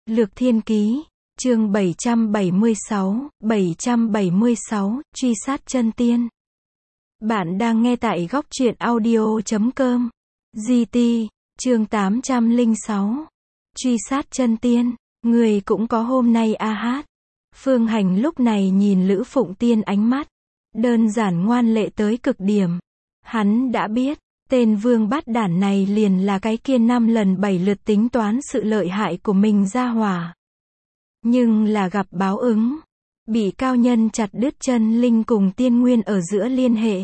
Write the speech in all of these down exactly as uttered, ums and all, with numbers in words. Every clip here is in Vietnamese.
Lược Thiên Ký, chương bảy trăm bảy mươi sáu, bảy trăm bảy mươi sáu, truy sát chân tiên. Bạn đang nghe tại góc truyện audio chấm com. giê tê, chương tám trăm lẻ sáu. Truy sát chân tiên, người cũng có hôm nay a hát. Phương Hành lúc này nhìn Lữ Phụng Tiên ánh mắt đơn giản ngoan lệ tới cực điểm. Hắn đã biết, tên vương bát đản này liền là cái kia năm lần bảy lượt tính toán sự lợi hại của mình ra hỏa. Nhưng là gặp báo ứng, bị cao nhân chặt đứt chân linh cùng tiên nguyên ở giữa liên hệ.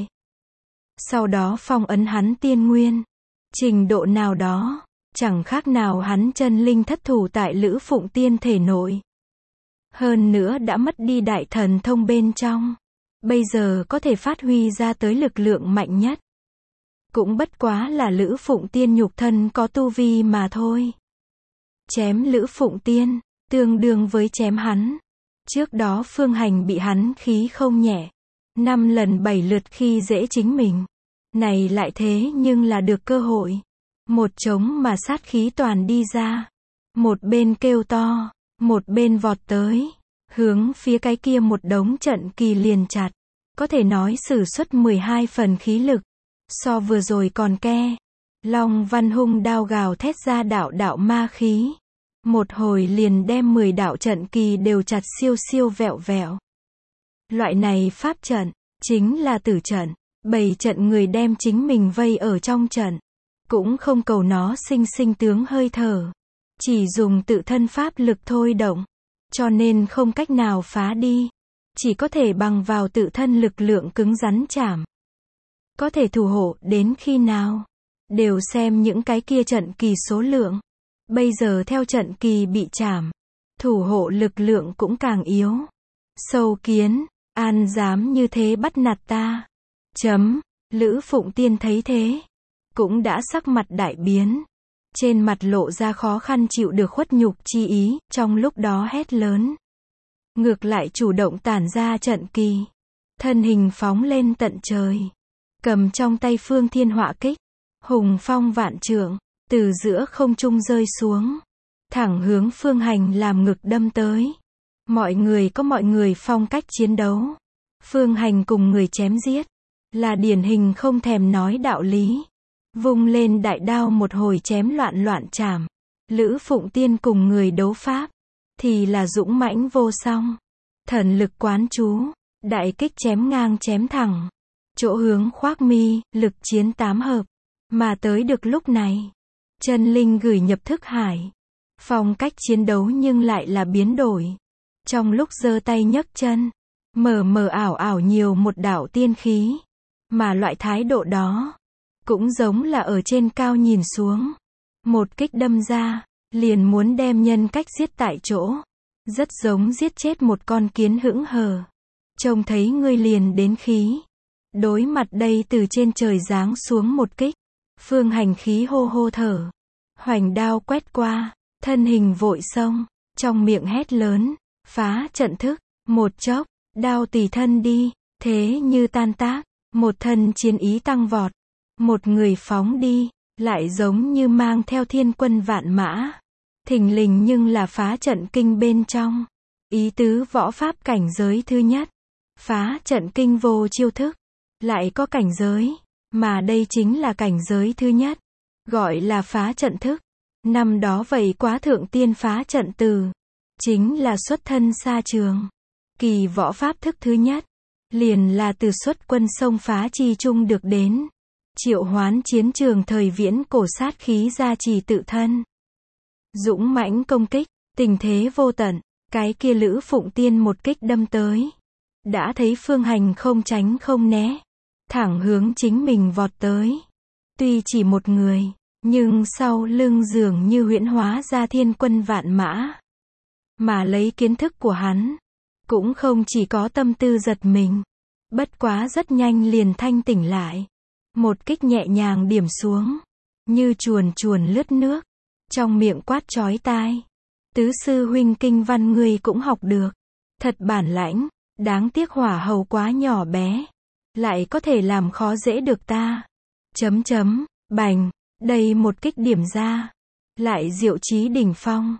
Sau đó phong ấn hắn tiên nguyên. Trình độ nào đó, chẳng khác nào hắn chân linh thất thủ tại Lữ Phụng Tiên thể nội. Hơn nữa đã mất đi đại thần thông bên trong. Bây giờ có thể phát huy ra tới lực lượng mạnh nhất. Cũng bất quá là Lữ Phụng Tiên nhục thân có tu vi mà thôi. Chém Lữ Phụng Tiên, tương đương với chém hắn. Trước đó Phương Hành bị hắn khí không nhẹ. Năm lần bảy lượt khi dễ chính mình. Này lại thế nhưng là được cơ hội. Một trống mà sát khí toàn đi ra. Một bên kêu to, một bên vọt tới. Hướng phía cái kia một đống trận kỳ liền chặt. Có thể nói sử xuất mười hai phần khí lực. So vừa rồi còn ke. Long Văn Hung đao gào thét ra đạo đạo ma khí. Một hồi liền đem mười đạo trận kỳ đều chặt siêu siêu vẹo vẹo. Loại này pháp trận, chính là tử trận. Bảy trận người đem chính mình vây ở trong trận. Cũng không cầu nó sinh sinh tướng hơi thở. Chỉ dùng tự thân pháp lực thôi động. Cho nên không cách nào phá đi. Chỉ có thể bằng vào tự thân lực lượng cứng rắn chạm. Có thể thủ hộ đến khi nào? Đều xem những cái kia trận kỳ số lượng. Bây giờ theo trận kỳ bị chạm, thủ hộ lực lượng cũng càng yếu. Sâu kiến, an dám như thế bắt nạt ta. Chấm, Lữ Phụng Tiên thấy thế. Cũng đã sắc mặt đại biến. Trên mặt lộ ra khó khăn chịu được khuất nhục chi ý, trong lúc đó hét lớn. Ngược lại chủ động tản ra trận kỳ. Thân hình phóng lên tận trời. Cầm trong tay Phương Thiên Họa Kích. Hùng phong vạn trượng. Từ giữa không trung rơi xuống. Thẳng hướng Phương Hành làm ngực đâm tới. Mọi người có mọi người phong cách chiến đấu. Phương Hành cùng người chém giết. Là điển hình không thèm nói đạo lý. Vung lên đại đao một hồi chém loạn loạn chảm. Lữ Phụng Tiên cùng người đấu pháp. Thì là dũng mãnh vô song. Thần lực quán chú. Đại kích chém ngang chém thẳng. Chỗ hướng khoác mi, lực chiến tám hợp. Mà tới được lúc này. Chân linh gửi nhập thức hải. Phong cách chiến đấu nhưng lại là biến đổi. Trong lúc giơ tay nhấc chân. Mờ mờ ảo ảo nhiều một đạo tiên khí. Mà loại thái độ đó. Cũng giống là ở trên cao nhìn xuống. Một kích đâm ra. Liền muốn đem nhân cách giết tại chỗ. Rất giống giết chết một con kiến hững hờ. Trông thấy ngươi liền đến khí. Đối mặt đây từ trên trời giáng xuống một kích. Phương Hành khí hô hô thở. Hoành đao quét qua. Thân hình vội xông. Trong miệng hét lớn. Phá trận thức. Một chốc. Đao tùy thân đi. Thế như tan tác. Một thân chiến ý tăng vọt. Một người phóng đi. Lại giống như mang theo thiên quân vạn mã. Thình lình nhưng là phá trận kinh bên trong. Ý tứ võ pháp cảnh giới thứ nhất. Phá trận kinh vô chiêu thức. Lại có cảnh giới. Mà đây chính là cảnh giới thứ nhất. Gọi là phá trận thức. Năm đó vậy quá thượng tiên phá trận từ. Chính là xuất thân xa trường. Kỳ võ pháp thức thứ nhất. Liền là từ xuất quân sông phá chi trung được đến. Triệu hoán chiến trường thời viễn cổ sát khí gia trì tự thân. Dũng mãnh công kích. Tình thế vô tận. Cái kia Lữ Phụng Tiên một kích đâm tới. Đã thấy Phương Hành không tránh không né. Thẳng hướng chính mình vọt tới. Tuy chỉ một người. Nhưng sau lưng dường như huyễn hóa ra thiên quân vạn mã. Mà lấy kiến thức của hắn. Cũng không chỉ có tâm tư giật mình. Bất quá rất nhanh liền thanh tỉnh lại. Một kích nhẹ nhàng điểm xuống. Như chuồn chuồn lướt nước. Trong miệng quát chói tai. Tứ sư huynh kinh văn ngươi cũng học được. Thật bản lãnh. Đáng tiếc hỏa hầu quá nhỏ bé. Lại có thể làm khó dễ được ta. Chấm chấm, bành. Đây một kích điểm ra. Lại diệu chí đỉnh phong.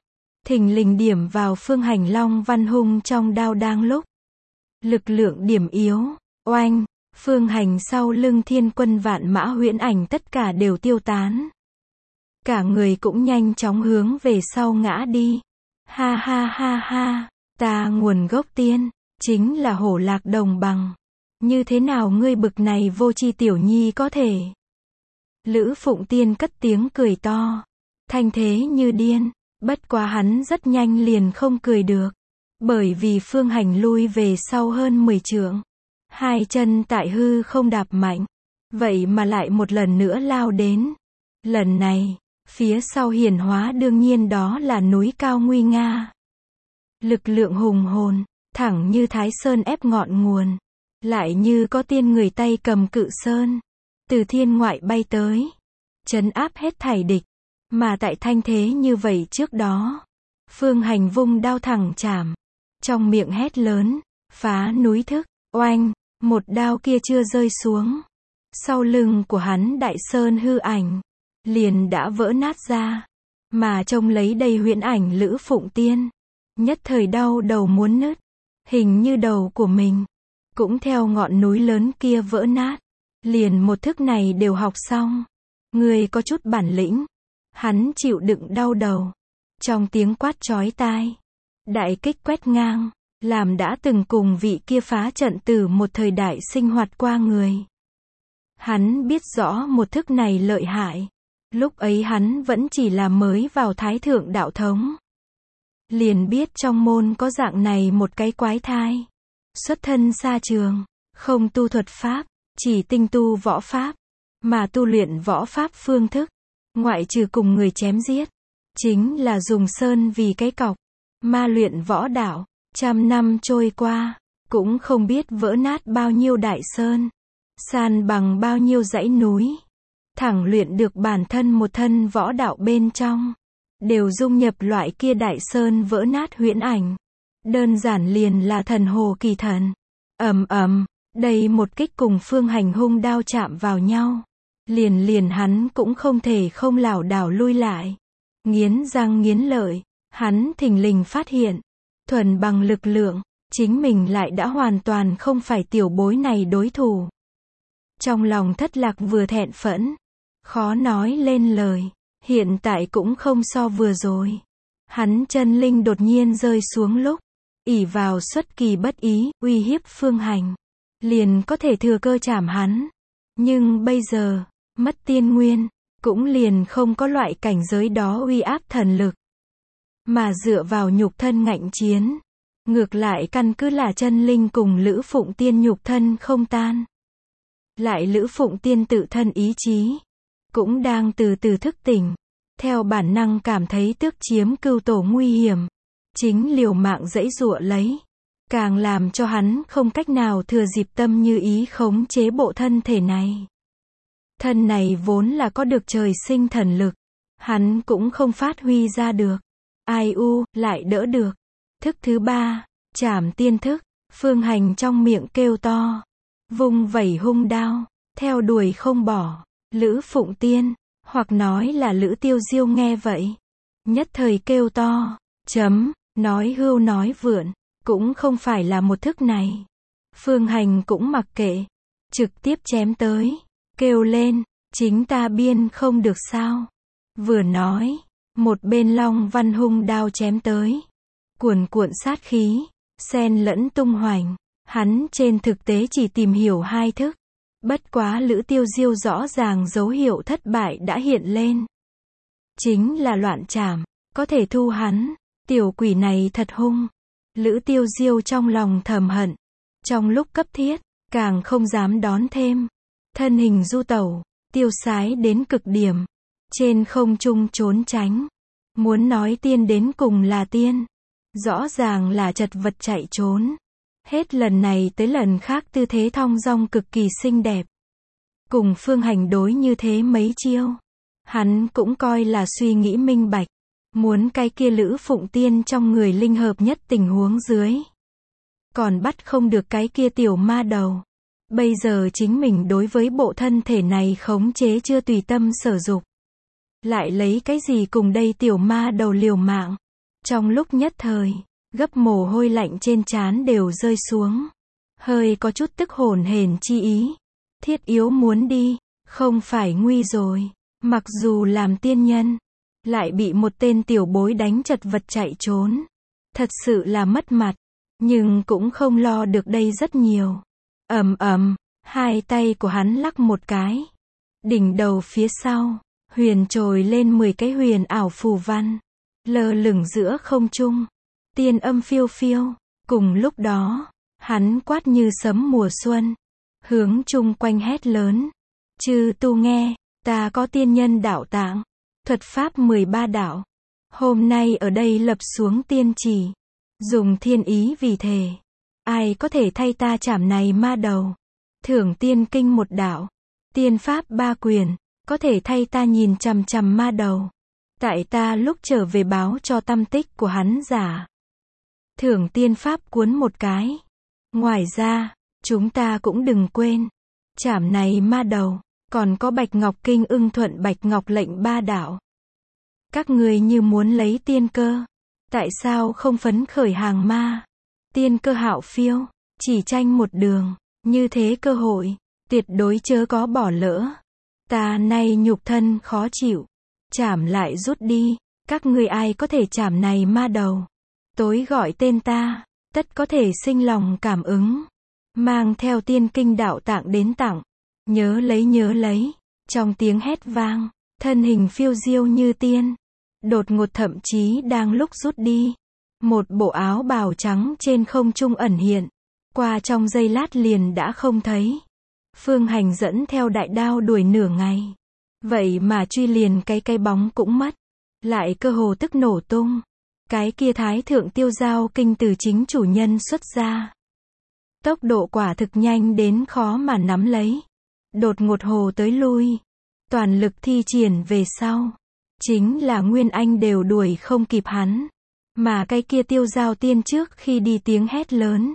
thình lình điểm vào Phương Hành Long Văn Hung trong đao đang lúc. Lực lượng điểm yếu, oanh, Phương Hành sau lưng thiên quân vạn mã huyễn ảnh tất cả đều tiêu tán. Cả người cũng nhanh chóng hướng về sau ngã đi. Ha ha ha ha, ta nguồn gốc tiên, chính là Hổ Lạc đồng bằng. Như thế nào ngươi bực này vô tri tiểu nhi có thể? Lữ Phụng Tiên cất tiếng cười to, thanh thế như điên, bất quá hắn rất nhanh liền không cười được. Bởi vì Phương Hành lui về sau hơn mười trượng. Hai chân tại hư không đạp mạnh. Vậy mà lại một lần nữa lao đến. Lần này, phía sau hiển hóa đương nhiên đó là núi cao nguy nga. Lực lượng hùng hồn, thẳng như Thái Sơn ép ngọn nguồn. Lại như có tiên người tay cầm cự sơn. Từ thiên ngoại bay tới. Trấn áp hết thảy địch. Mà tại thanh thế như vậy trước đó. Phương Hành vung đao thẳng chạm. Trong miệng hét lớn. Phá núi thức, oanh. Một đao kia chưa rơi xuống. Sau lưng của hắn đại sơn hư ảnh. Liền đã vỡ nát ra. Mà trông lấy đầy huyễn ảnh Lữ Phụng Tiên. Nhất thời đau đầu muốn nứt. Hình như đầu của mình. Cũng theo ngọn núi lớn kia vỡ nát. Liền một thức này đều học xong. Người có chút bản lĩnh. Hắn chịu đựng đau đầu. Trong tiếng quát chói tai. Đại kích quét ngang. Làm đã từng cùng vị kia phá trận từ một thời đại sinh hoạt qua người. Hắn biết rõ một thức này lợi hại. Lúc ấy hắn vẫn chỉ là mới vào Thái Thượng Đạo Thống. Liền biết trong môn có dạng này một cái quái thai. Xuất thân xa trường, không tu thuật pháp, chỉ tinh tu võ pháp. Mà tu luyện võ pháp phương thức, ngoại trừ cùng người chém giết, chính là dùng sơn vì cái cọc. Ma luyện võ đạo, trăm năm trôi qua, cũng không biết vỡ nát bao nhiêu đại sơn, san bằng bao nhiêu dãy núi. Thẳng luyện được bản thân một thân võ đạo bên trong, đều dung nhập loại kia đại sơn vỡ nát huyễn ảnh. Đơn giản liền là thần hồ kỳ thần. Ầm ầm, đây một kích cùng Phương Hành hung đao chạm vào nhau. Liền liền hắn cũng không thể không lảo đảo lui lại. Nghiến răng nghiến lợi, hắn thình lình phát hiện, thuần bằng lực lượng, chính mình lại đã hoàn toàn không phải tiểu bối này đối thủ. Trong lòng thất lạc vừa thẹn phẫn, khó nói lên lời, hiện tại cũng không so vừa rồi. Hắn chân linh đột nhiên rơi xuống lúc, ỷ vào xuất kỳ bất ý, uy hiếp Phương Hành, liền có thể thừa cơ chảm hắn. Nhưng bây giờ, mất tiên nguyên, cũng liền không có loại cảnh giới đó uy áp thần lực. Mà dựa vào nhục thân ngạnh chiến, ngược lại căn cứ là chân linh cùng Lữ Phụng Tiên nhục thân không tan. Lại Lữ Phụng Tiên tự thân ý chí, cũng đang từ từ thức tỉnh, theo bản năng cảm thấy tước chiếm cưu tổ nguy hiểm, chính liều mạng giãy giụa lấy, càng làm cho hắn không cách nào thừa dịp tâm như ý khống chế bộ thân thể này. Thân này vốn là có được trời sinh thần lực, hắn cũng không phát huy ra được. Ai u, lại đỡ được. Thức thứ ba, trảm tiên thức, Phương Hành trong miệng kêu to, vung vẩy hung đao, theo đuổi không bỏ. Lữ Phụng Tiên, hoặc nói là Lữ Tiêu Diêu nghe vậy, nhất thời kêu to, chấm, nói hưu nói vượn, cũng không phải là một thức này. Phương Hành cũng mặc kệ, trực tiếp chém tới, kêu lên, chính ta biên không được sao. Vừa nói, một bên Long Văn hung đao chém tới, cuồn cuộn sát khí, xen lẫn tung hoành. Hắn trên thực tế chỉ tìm hiểu hai thức. Bất quá Lữ Tiêu Diêu rõ ràng dấu hiệu thất bại đã hiện lên. Chính là loạn trảm, có thể thu hắn, tiểu quỷ này thật hung. Lữ Tiêu Diêu trong lòng thầm hận, trong lúc cấp thiết, càng không dám đón thêm. Thân hình du tẩu, tiêu sái đến cực điểm, trên không trung trốn tránh. Muốn nói tiên đến cùng là tiên, rõ ràng là chật vật chạy trốn. Hết lần này tới lần khác tư thế thong dong cực kỳ xinh đẹp. Cùng Phương Hành đối như thế mấy chiêu, hắn cũng coi là suy nghĩ minh bạch, muốn cái kia Lữ Phụng Tiên trong người linh hợp nhất tình huống dưới. Còn bắt không được cái kia tiểu ma đầu. Bây giờ chính mình đối với bộ thân thể này khống chế chưa tùy tâm sở dục. Lại lấy cái gì cùng đây tiểu ma đầu liều mạng. Trong lúc nhất thời, gấp mồ hôi lạnh trên trán đều rơi xuống. Hơi có chút tức hổn hển chi ý. Thiết yếu muốn đi, không phải nguy rồi. Mặc dù làm tiên nhân, lại bị một tên tiểu bối đánh chật vật chạy trốn. Thật sự là mất mặt, nhưng cũng không lo được đây rất nhiều. Ầm ầm, hai tay của hắn lắc một cái. Đỉnh đầu phía sau, huyền trồi lên mười cái huyền ảo phù văn, lơ lửng giữa không trung. Tiên âm phiêu phiêu, cùng lúc đó, hắn quát như sấm mùa xuân, hướng chung quanh hét lớn. Chư tu nghe, ta có tiên nhân đạo tạng, thuật pháp mười ba đạo. Hôm nay ở đây lập xuống tiên chỉ, dùng thiên ý vì thể. Ai có thể thay ta chảm này ma đầu? Thưởng tiên kinh một đạo, tiên pháp ba quyền, có thể thay ta nhìn chằm chằm ma đầu. Tại ta lúc trở về báo cho tâm tích của hắn giả. Thưởng tiên pháp cuốn một cái. Ngoài ra, chúng ta cũng đừng quên, chảm này ma đầu, còn có Bạch Ngọc Kinh ưng thuận Bạch Ngọc lệnh ba đạo. Các người như muốn lấy tiên cơ, tại sao không phấn khởi hàng ma? Tiên cơ hạo phiêu, chỉ tranh một đường, như thế cơ hội, tuyệt đối chớ có bỏ lỡ. Ta nay nhục thân khó chịu, chảm lại rút đi, các người ai có thể chảm này ma đầu, tối gọi tên ta, tất có thể sinh lòng cảm ứng, mang theo tiên kinh đạo tạng đến tặng. Nhớ lấy nhớ lấy, trong tiếng hét vang, thân hình phiêu diêu như tiên, đột ngột thậm chí đang lúc rút đi. Một bộ áo bào trắng trên không trung ẩn hiện, qua trong giây lát liền đã không thấy. Phương Hành dẫn theo đại đao đuổi nửa ngày, vậy mà truy liền cái cái bóng cũng mất, lại cơ hồ tức nổ tung. Cái kia thái thượng tiêu giao kinh từ chính chủ nhân xuất ra. Tốc độ quả thực nhanh đến khó mà nắm lấy. Đột ngột hồ tới lui, toàn lực thi triển về sau, chính là Nguyên Anh đều đuổi không kịp hắn. Mà cái kia tiêu giao tiên trước khi đi tiếng hét lớn,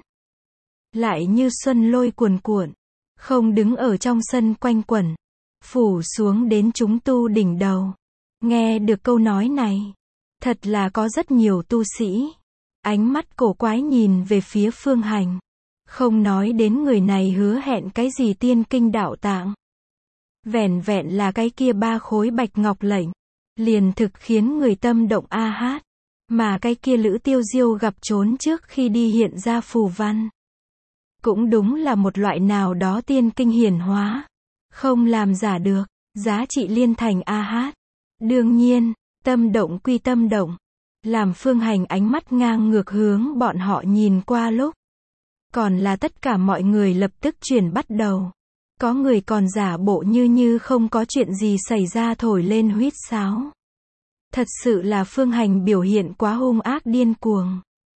lại như xuân lôi cuồn cuộn, không đứng ở trong sân quanh quẩn, phủ xuống đến chúng tu đỉnh đầu. Nghe được câu nói này, thật là có rất nhiều tu sĩ, ánh mắt cổ quái nhìn về phía Phương Hành. Không nói đến người này hứa hẹn cái gì tiên kinh đạo tạng. Vẻn vẹn là cái kia ba khối bạch ngọc lệnh, liền thực khiến người tâm động a hát. Mà cái kia Lữ Tiêu Diêu gặp trốn trước khi đi hiện ra phù văn, cũng đúng là một loại nào đó tiên kinh hiển hóa, không làm giả được, giá trị liên thành a hát. Đương nhiên, tâm động quy tâm động, làm Phương Hành ánh mắt ngang ngược hướng bọn họ nhìn qua lúc, còn là tất cả mọi người lập tức chuyển bắt đầu. Có người còn giả bộ như như không có chuyện gì xảy ra thổi lên huýt sáo. Thật sự là Phương Hành biểu hiện quá hung ác điên cuồng.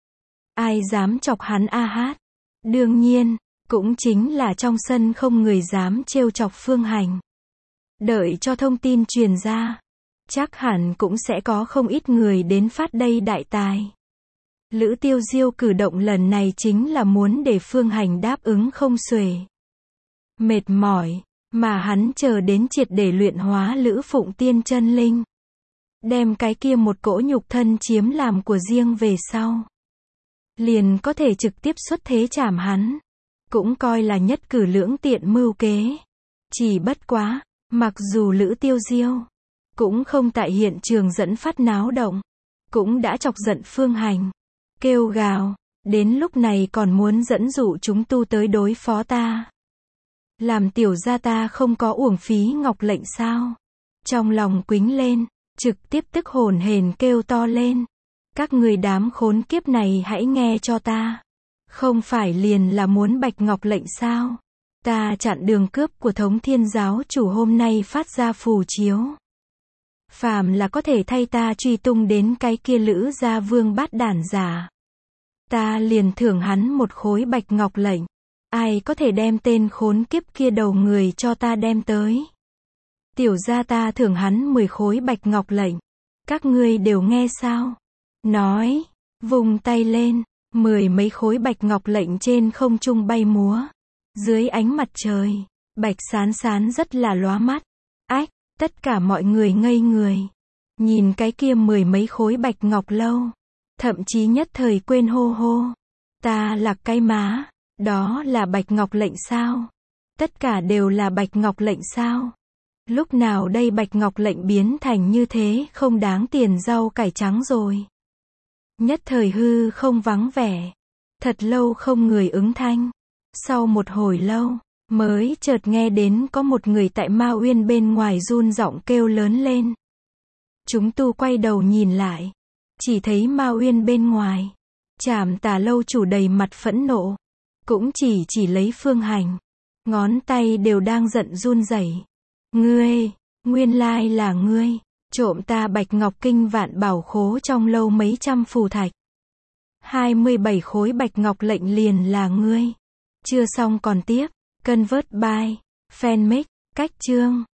Ai dám chọc hắn a hát? Đương nhiên, cũng chính là trong sân không người dám trêu chọc Phương Hành. Đợi cho thông tin truyền ra, chắc hẳn cũng sẽ có không ít người đến phát đây đại tài. Lữ Tiêu Diêu cử động lần này chính là muốn để Phương Hành đáp ứng không xuể. Mệt mỏi, mà hắn chờ đến triệt để luyện hóa Lữ Phụng Tiên chân linh. Đem cái kia một cỗ nhục thân chiếm làm của riêng về sau, liền có thể trực tiếp xuất thế chảm hắn. Cũng coi là nhất cử lưỡng tiện mưu kế. Chỉ bất quá, mặc dù Lữ Tiêu Diêu cũng không tại hiện trường dẫn phát náo động, cũng đã chọc giận Phương Hành, kêu gào, đến lúc này còn muốn dẫn dụ chúng tu tới đối phó ta. Làm tiểu gia ta không có uổng phí ngọc lệnh sao? Trong lòng quính lên, trực tiếp tức hồn hển kêu to lên. Các người đám khốn kiếp này hãy nghe cho ta. Không phải liền là muốn bạch ngọc lệnh sao? Ta chặn đường cướp của Thống Thiên giáo chủ hôm nay phát ra phù chiếu. Phàm là có thể thay ta truy tung đến cái kia Lữ gia vương bát đản giả, ta liền thưởng hắn một khối bạch ngọc lệnh. Ai có thể đem tên khốn kiếp kia đầu người cho ta đem tới? Tiểu gia ta thưởng hắn mười khối bạch ngọc lệnh. Các ngươi đều nghe sao? Nói, vùng tay lên, mười mấy khối bạch ngọc lệnh trên không trung bay múa. Dưới ánh mặt trời, bạch sán sán rất là lóa mắt. Ách, tất cả mọi người ngây người. Nhìn cái kia mười mấy khối bạch ngọc lâu. Thậm chí nhất thời quên hô hô. Ta là cái má. Đó là Bạch Ngọc lệnh sao? Tất cả đều là Bạch Ngọc lệnh sao? Lúc nào đây Bạch Ngọc lệnh biến thành như thế, không đáng tiền rau cải trắng rồi. Nhất thời hư không vắng vẻ. Thật lâu không người ứng thanh. Sau một hồi lâu, mới chợt nghe đến có một người tại Ma Uyên bên ngoài run giọng kêu lớn lên. Chúng tu quay đầu nhìn lại. Chỉ thấy Ma Uyên bên ngoài. Trảm Tà lâu chủ đầy mặt phẫn nộ. Cũng chỉ chỉ lấy Phương Hành. Ngón tay đều đang giận run rẩy. Ngươi, nguyên lai là ngươi, trộm ta Bạch Ngọc Kinh vạn bảo khố trong lâu mấy trăm phù thạch. hai mươi bảy khối Bạch Ngọc lệnh liền là ngươi. Chưa xong còn tiếp. Convert by Fanmake, cách chương.